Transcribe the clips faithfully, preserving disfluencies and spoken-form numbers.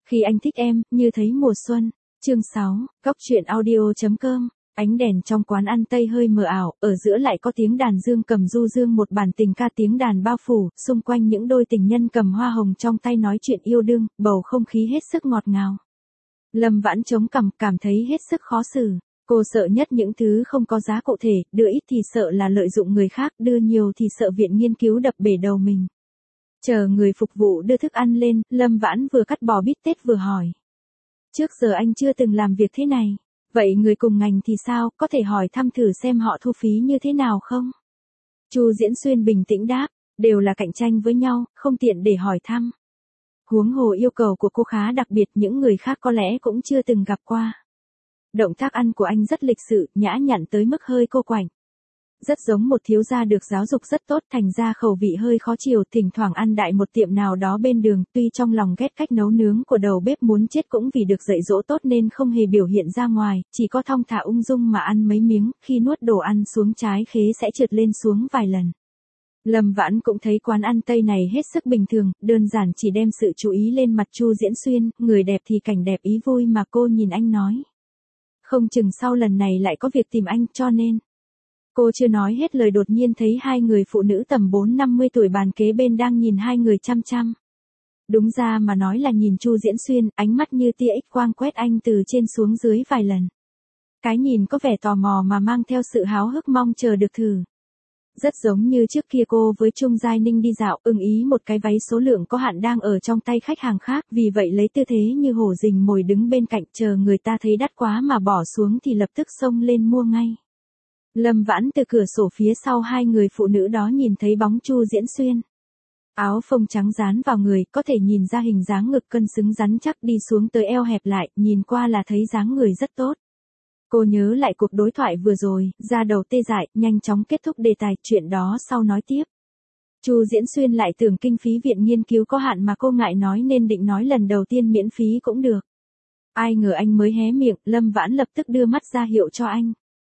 Khi anh thích em, như thấy mùa xuân. Chương sáu, Góc truyện audio.com. Ánh đèn trong quán ăn Tây hơi mờ ảo, ở giữa lại có tiếng đàn dương cầm du dương, một bản tình ca tiếng đàn bao phủ, xung quanh những đôi tình nhân cầm hoa hồng trong tay nói chuyện yêu đương, bầu không khí hết sức ngọt ngào. Lâm Vãn chống cằm, cảm thấy hết sức khó xử. Cô sợ nhất những thứ không có giá cụ thể, đưa ít thì sợ là lợi dụng người khác, đưa nhiều thì sợ viện nghiên cứu đập bể đầu mình. Chờ người phục vụ đưa thức ăn lên, Lâm Vãn vừa cắt bò bít tết vừa hỏi. Trước giờ anh chưa từng làm việc thế này. Vậy người cùng ngành thì sao, có thể hỏi thăm thử xem họ thu phí như thế nào không? Chu Diễn Xuyên bình tĩnh đáp, đều là cạnh tranh với nhau, không tiện để hỏi thăm. Huống hồ yêu cầu của cô khá đặc biệt, những người khác có lẽ cũng chưa từng gặp qua. Động tác ăn của anh rất lịch sự, nhã nhặn tới mức hơi cô quạnh. Rất giống một thiếu gia được giáo dục rất tốt, thành ra khẩu vị hơi khó chịu, thỉnh thoảng ăn đại một tiệm nào đó bên đường, tuy trong lòng ghét cách nấu nướng của đầu bếp muốn chết cũng vì được dạy dỗ tốt nên không hề biểu hiện ra ngoài, chỉ có thong thả ung dung mà ăn mấy miếng, khi nuốt đồ ăn xuống trái khế sẽ trượt lên xuống vài lần. Lâm Vãn cũng thấy quán ăn Tây này hết sức bình thường, đơn giản chỉ đem sự chú ý lên mặt Chu Diễn Xuyên, người đẹp thì cảnh đẹp ý vui mà cô nhìn anh nói. Không chừng sau lần này lại có việc tìm anh, cho nên. Cô chưa nói hết lời đột nhiên thấy hai người phụ nữ tầm bốn năm mươi tuổi bàn kế bên đang nhìn hai người chăm chăm. Đúng ra mà nói là nhìn Chu Diễn Xuyên, ánh mắt như tia X quang quét anh từ trên xuống dưới vài lần. Cái nhìn có vẻ tò mò mà mang theo sự háo hức mong chờ được thử. Rất giống như trước kia cô với Trung Giai Ninh đi dạo, ưng ý một cái váy số lượng có hạn đang ở trong tay khách hàng khác, vì vậy lấy tư thế như hổ rình mồi đứng bên cạnh chờ người ta thấy đắt quá mà bỏ xuống thì lập tức xông lên mua ngay. Lâm Vãn từ cửa sổ phía sau hai người phụ nữ đó nhìn thấy bóng Chu Diễn Xuyên. Áo phông trắng dán vào người, có thể nhìn ra hình dáng ngực cân xứng rắn chắc đi xuống tới eo hẹp lại, nhìn qua là thấy dáng người rất tốt. Cô nhớ lại cuộc đối thoại vừa rồi, da đầu tê dại, nhanh chóng kết thúc đề tài, chuyện đó sau nói tiếp. Chu Diễn Xuyên lại tưởng kinh phí viện nghiên cứu có hạn mà cô ngại nói nên định nói lần đầu tiên miễn phí cũng được. Ai ngờ anh mới hé miệng, Lâm Vãn lập tức đưa mắt ra hiệu cho anh.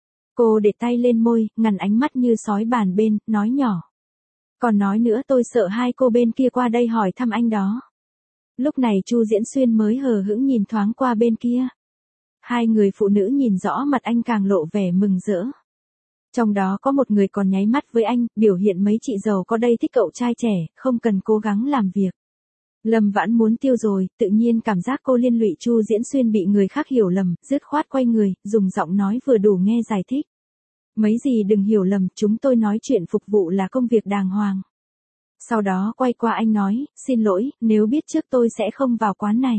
Cô để tay lên môi, ngăn ánh mắt như sói bàn bên, nói nhỏ. Còn nói nữa, tôi sợ hai cô bên kia qua đây hỏi thăm anh đó. Lúc này Chu Diễn Xuyên mới hờ hững nhìn thoáng qua bên kia. Hai người phụ nữ nhìn rõ mặt anh càng lộ vẻ mừng rỡ. Trong đó có một người còn nháy mắt với anh, biểu hiện mấy chị giàu có đây thích cậu trai trẻ, không cần cố gắng làm việc. Lâm Vãn muốn tiêu rồi, tự nhiên cảm giác cô liên lụy Chu Diễn Xuyên bị người khác hiểu lầm, dứt khoát quay người, dùng giọng nói vừa đủ nghe giải thích. Mấy gì đừng hiểu lầm, chúng tôi nói chuyện phục vụ là công việc đàng hoàng. Sau đó quay qua anh nói, xin lỗi, nếu biết trước tôi sẽ không vào quán này.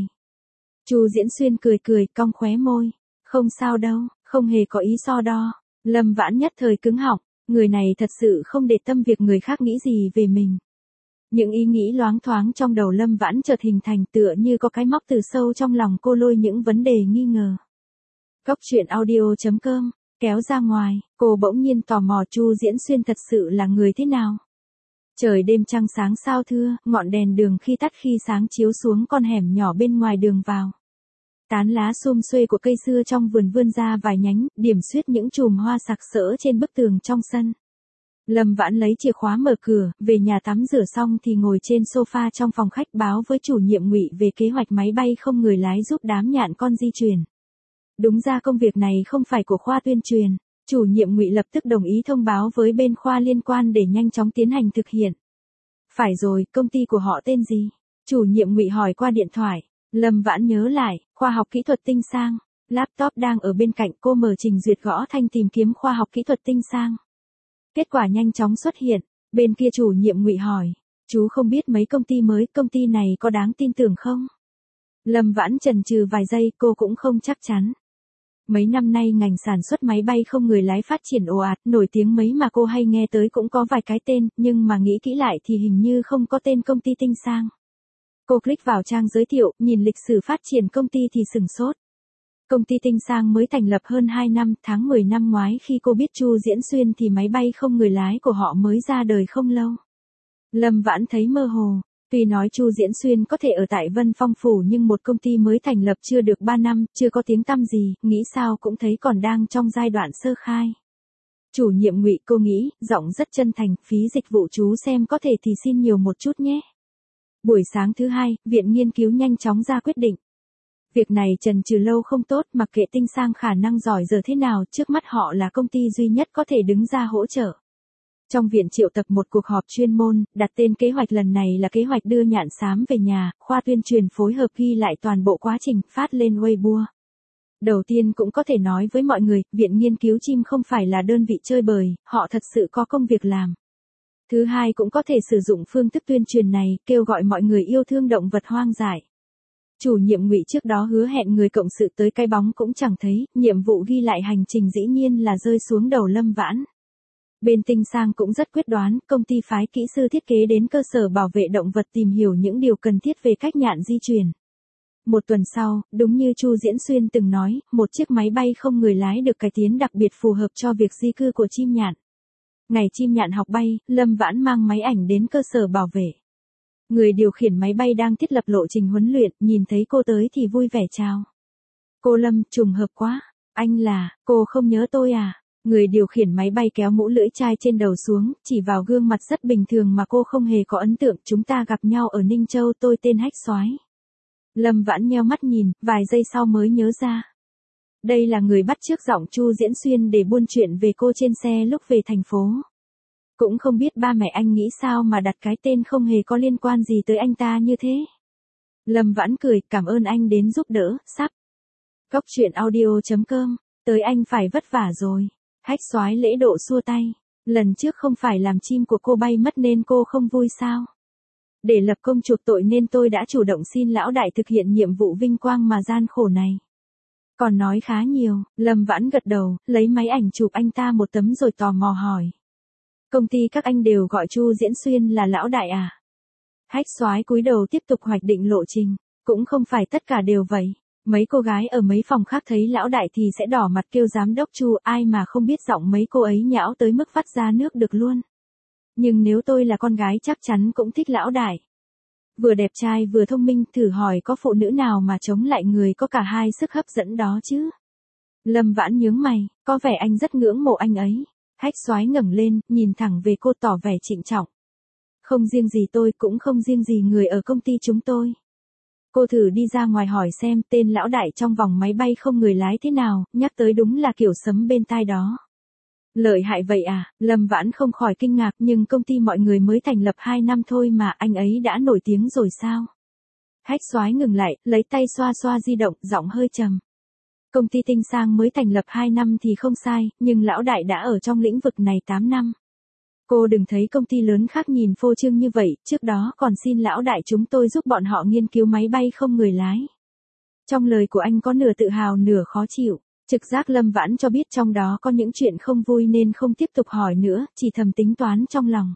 Chu Diễn Xuyên cười cười, cong khóe môi. Không sao đâu, không hề có ý so đo. Lâm Vãn nhất thời cứng họng, người này thật sự không để tâm việc người khác nghĩ gì về mình. Những ý nghĩ loáng thoáng trong đầu Lâm Vãn chợt hình thành tựa như có cái móc từ sâu trong lòng cô lôi những vấn đề nghi ngờ. Góc truyện audio.com, kéo ra ngoài, cô bỗng nhiên tò mò Chu Diễn Xuyên thật sự là người thế nào. Trời đêm trăng sáng sao thưa, ngọn đèn đường khi tắt khi sáng chiếu xuống con hẻm nhỏ bên ngoài đường vào. Tán lá xum xuê của cây dưa trong vườn vươn ra vài nhánh, điểm xuyết những chùm hoa sặc sỡ trên bức tường trong sân. Lâm Vãn lấy chìa khóa mở cửa, về nhà tắm rửa xong thì ngồi trên sofa trong phòng khách báo với chủ nhiệm Ngụy về kế hoạch máy bay không người lái giúp đám nhạn con di chuyển. Đúng ra công việc này không phải của khoa tuyên truyền. Chủ nhiệm Ngụy lập tức đồng ý thông báo với bên khoa liên quan để nhanh chóng tiến hành thực hiện. Phải rồi, công ty của họ tên gì? Chủ nhiệm Ngụy hỏi qua điện thoại. Lâm Vãn nhớ lại, khoa học kỹ thuật tinh sang. Laptop đang ở bên cạnh, cô mở trình duyệt gõ thanh tìm kiếm khoa học kỹ thuật tinh sang. Kết quả nhanh chóng xuất hiện. Bên kia chủ nhiệm Ngụy hỏi, chú không biết mấy công ty mới, công ty này có đáng tin tưởng không? Lâm Vãn chần chừ vài giây, cô cũng không chắc chắn. Mấy năm nay ngành sản xuất máy bay không người lái phát triển ồ ạt, nổi tiếng mấy mà cô hay nghe tới cũng có vài cái tên, nhưng mà nghĩ kỹ lại thì hình như không có tên công ty tinh sang. Cô click vào trang giới thiệu, nhìn lịch sử phát triển công ty thì sửng sốt. Công ty tinh sang mới thành lập hơn hai năm, tháng mười năm ngoái khi cô biết Chu Diễn Xuyên thì máy bay không người lái của họ mới ra đời không lâu. Lâm Vãn thấy mơ hồ. Tuy nói Chu Diễn Xuyên có thể ở tại Vân Phong Phủ nhưng một công ty mới thành lập chưa được ba năm, chưa có tiếng tăm gì, nghĩ sao cũng thấy còn đang trong giai đoạn sơ khai. Chủ nhiệm Ngụy, cô nghĩ, giọng rất chân thành, phí dịch vụ chú xem có thể thì xin nhiều một chút nhé. Buổi sáng thứ hai, viện nghiên cứu nhanh chóng ra quyết định. Việc này chần chừ lâu không tốt, mặc kệ Tinh Sang khả năng giỏi giờ thế nào, trước mắt họ là công ty duy nhất có thể đứng ra hỗ trợ. Trong viện triệu tập một cuộc họp chuyên môn, đặt tên kế hoạch lần này là kế hoạch đưa Nhạn Xám về nhà, khoa tuyên truyền phối hợp ghi lại toàn bộ quá trình, phát lên Weibo. Đầu tiên cũng có thể nói với mọi người, Viện Nghiên cứu Chim không phải là đơn vị chơi bời, họ thật sự có công việc làm. Thứ hai cũng có thể sử dụng phương thức tuyên truyền này, kêu gọi mọi người yêu thương động vật hoang dại. Chủ nhiệm Ngụy trước đó hứa hẹn người cộng sự tới cái bóng cũng chẳng thấy, nhiệm vụ ghi lại hành trình dĩ nhiên là rơi xuống đầu Lâm Vãn. Bên Tinh Sang cũng rất quyết đoán, công ty phái kỹ sư thiết kế đến cơ sở bảo vệ động vật tìm hiểu những điều cần thiết về cách nhạn di chuyển. Một tuần sau, đúng như Chu Diễn Xuyên từng nói, một chiếc máy bay không người lái được cải tiến đặc biệt phù hợp cho việc di cư của chim nhạn. Ngày chim nhạn học bay, Lâm Vãn mang máy ảnh đến cơ sở bảo vệ. Người điều khiển máy bay đang thiết lập lộ trình huấn luyện, nhìn thấy cô tới thì vui vẻ chào. Cô Lâm, trùng hợp quá. Anh là, cô không nhớ tôi à? Người điều khiển máy bay kéo mũ lưỡi chai trên đầu xuống, chỉ vào gương mặt rất bình thường mà cô không hề có ấn tượng. Chúng ta gặp nhau ở Ninh Châu, tôi tên Hách Soái. Lâm Vãn nheo mắt nhìn, vài giây sau mới nhớ ra. Đây là người bắt chước giọng Chu Diễn Xuyên để buôn chuyện về cô trên xe lúc về thành phố. Cũng không biết ba mẹ anh nghĩ sao mà đặt cái tên không hề có liên quan gì tới anh ta như thế. Lâm Vãn cười, cảm ơn anh đến giúp đỡ, sắp. Góc truyện audio chấm com, tới anh phải vất vả rồi. Hách Soái lễ độ xua tay. Lần trước không phải làm chim của cô bay mất nên cô không vui sao? Để lập công chuộc tội nên tôi đã chủ động xin lão đại thực hiện nhiệm vụ vinh quang mà gian khổ này. Còn nói khá nhiều, Lâm Vãn gật đầu, lấy máy ảnh chụp anh ta một tấm rồi tò mò hỏi. Công ty các anh đều gọi Chu Diễn Xuyên là lão đại à? Hách Soái cúi đầu tiếp tục hoạch định lộ trình. Cũng không phải tất cả đều vậy. Mấy cô gái ở mấy phòng khác thấy lão đại thì sẽ đỏ mặt kêu giám đốc Chu, ai mà không biết giọng mấy cô ấy nhão tới mức vắt ra nước được luôn. Nhưng nếu tôi là con gái chắc chắn cũng thích lão đại. Vừa đẹp trai vừa thông minh, thử hỏi có phụ nữ nào mà chống lại người có cả hai sức hấp dẫn đó chứ? Lâm Vãn nhướng mày, có vẻ anh rất ngưỡng mộ anh ấy. Hách Soái ngẩng lên, nhìn thẳng về cô tỏ vẻ trịnh trọng. Không riêng gì tôi, cũng không riêng gì người ở công ty chúng tôi. Cô thử đi ra ngoài hỏi xem tên lão đại trong vòng máy bay không người lái thế nào, nhắc tới đúng là kiểu sấm bên tai đó. Lợi hại vậy à? Lâm Vãn không khỏi kinh ngạc, nhưng công ty mọi người mới thành lập hai năm thôi mà anh ấy đã nổi tiếng rồi sao? Hách Soái ngừng lại, lấy tay xoa xoa di động, giọng hơi trầm. Công ty Tinh Sang mới thành lập hai năm thì không sai, nhưng lão đại đã ở trong lĩnh vực này tám năm. Cô đừng thấy công ty lớn khác nhìn phô trương như vậy, trước đó còn xin lão đại chúng tôi giúp bọn họ nghiên cứu máy bay không người lái. Trong lời của anh có nửa tự hào nửa khó chịu. Trực giác Lâm Vãn cho biết trong đó có những chuyện không vui nên không tiếp tục hỏi nữa, chỉ thầm tính toán trong lòng.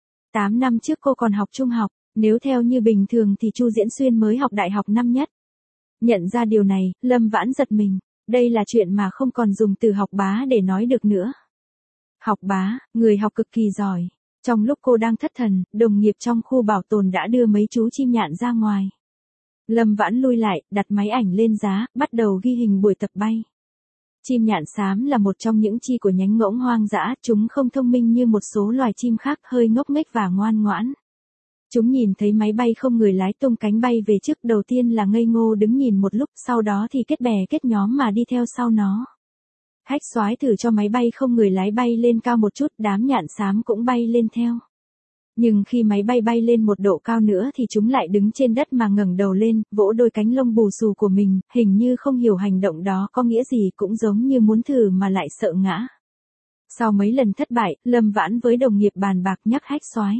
Tám năm trước cô còn học trung học, nếu theo như bình thường thì Chu Diễn Xuyên mới học đại học năm nhất. Nhận ra điều này, Lâm Vãn giật mình, đây là chuyện mà không còn dùng từ học bá để nói được nữa. Học bá, người học cực kỳ giỏi. Trong lúc cô đang thất thần, đồng nghiệp trong khu bảo tồn đã đưa mấy chú chim nhạn ra ngoài. Lâm Vãn lui lại, đặt máy ảnh lên giá, bắt đầu ghi hình buổi tập bay. Chim nhạn xám là một trong những chi của nhánh ngỗng hoang dã, chúng không thông minh như một số loài chim khác, hơi ngốc nghếch và ngoan ngoãn. Chúng nhìn thấy máy bay không người lái tung cánh bay về trước, đầu tiên là ngây ngô đứng nhìn một lúc, sau đó thì kết bè kết nhóm mà đi theo sau nó. Hách Soái thử cho máy bay không người lái bay lên cao một chút, đám nhạn xám cũng bay lên theo. Nhưng khi máy bay bay lên một độ cao nữa thì chúng lại đứng trên đất mà ngẩng đầu lên, vỗ đôi cánh lông bù xù của mình, hình như không hiểu hành động đó có nghĩa gì, cũng giống như muốn thử mà lại sợ ngã. Sau mấy lần thất bại, Lâm Vãn với đồng nghiệp bàn bạc nhắc Hách Soái.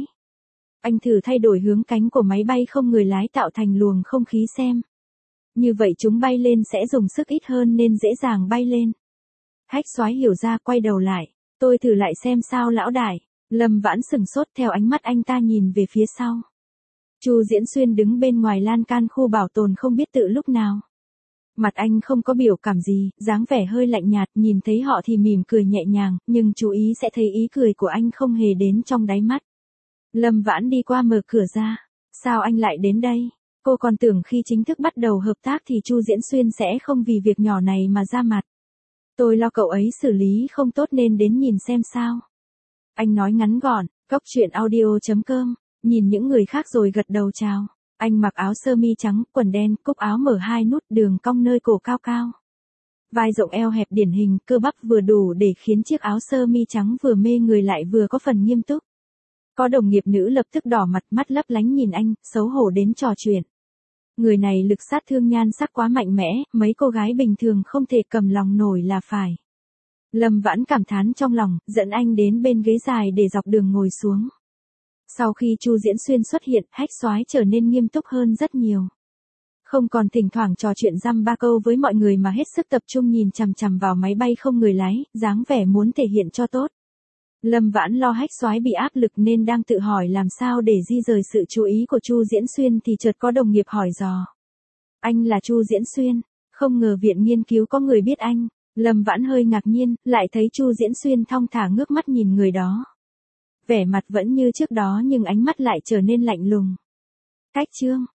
Anh thử thay đổi hướng cánh của máy bay không người lái tạo thành luồng không khí xem. Như vậy chúng bay lên sẽ dùng sức ít hơn nên dễ dàng bay lên. Hách Soái hiểu ra, quay đầu lại. Tôi thử lại xem sao lão đại. Lâm Vãn sừng sốt, theo ánh mắt anh ta nhìn về phía sau. Chu Diễn Xuyên đứng bên ngoài lan can khu bảo tồn không biết tự lúc nào. Mặt anh không có biểu cảm gì, dáng vẻ hơi lạnh nhạt, nhìn thấy họ thì mỉm cười nhẹ nhàng, nhưng chú ý sẽ thấy ý cười của anh không hề đến trong đáy mắt. Lâm Vãn đi qua mở cửa ra. Sao anh lại đến đây? Cô còn tưởng khi chính thức bắt đầu hợp tác thì Chu Diễn Xuyên sẽ không vì việc nhỏ này mà ra mặt. Tôi lo cậu ấy xử lý không tốt nên đến nhìn xem sao. Anh nói ngắn gọn. Góc truyện audio chấm com, nhìn những người khác rồi gật đầu chào. Anh mặc áo sơ mi trắng, quần đen, cúc áo mở hai nút, đường cong nơi cổ cao cao. Vai rộng eo hẹp điển hình, cơ bắp vừa đủ để khiến chiếc áo sơ mi trắng vừa mê người lại vừa có phần nghiêm túc. Có đồng nghiệp nữ lập tức đỏ mặt, mắt lấp lánh nhìn anh, xấu hổ đến trò chuyện. Người này lực sát thương nhan sắc quá mạnh mẽ, mấy cô gái bình thường không thể cầm lòng nổi là phải. Lâm Vãn cảm thán trong lòng, dẫn anh đến bên ghế dài để dọc đường ngồi xuống. Sau khi Chu Diễn Xuyên xuất hiện, Hách Soái trở nên nghiêm túc hơn rất nhiều. Không còn thỉnh thoảng trò chuyện dăm ba câu với mọi người mà hết sức tập trung nhìn chằm chằm vào máy bay không người lái, dáng vẻ muốn thể hiện cho tốt. Lâm Vãn lo Hách Soái bị áp lực nên đang tự hỏi làm sao để di rời sự chú ý của Chu Diễn Xuyên thì chợt có đồng nghiệp hỏi dò. Anh là Chu Diễn Xuyên, không ngờ viện nghiên cứu có người biết anh. Lâm Vãn hơi ngạc nhiên, lại thấy Chu Diễn Xuyên thong thả ngước mắt nhìn người đó. Vẻ mặt vẫn như trước đó nhưng ánh mắt lại trở nên lạnh lùng. Cách Trương,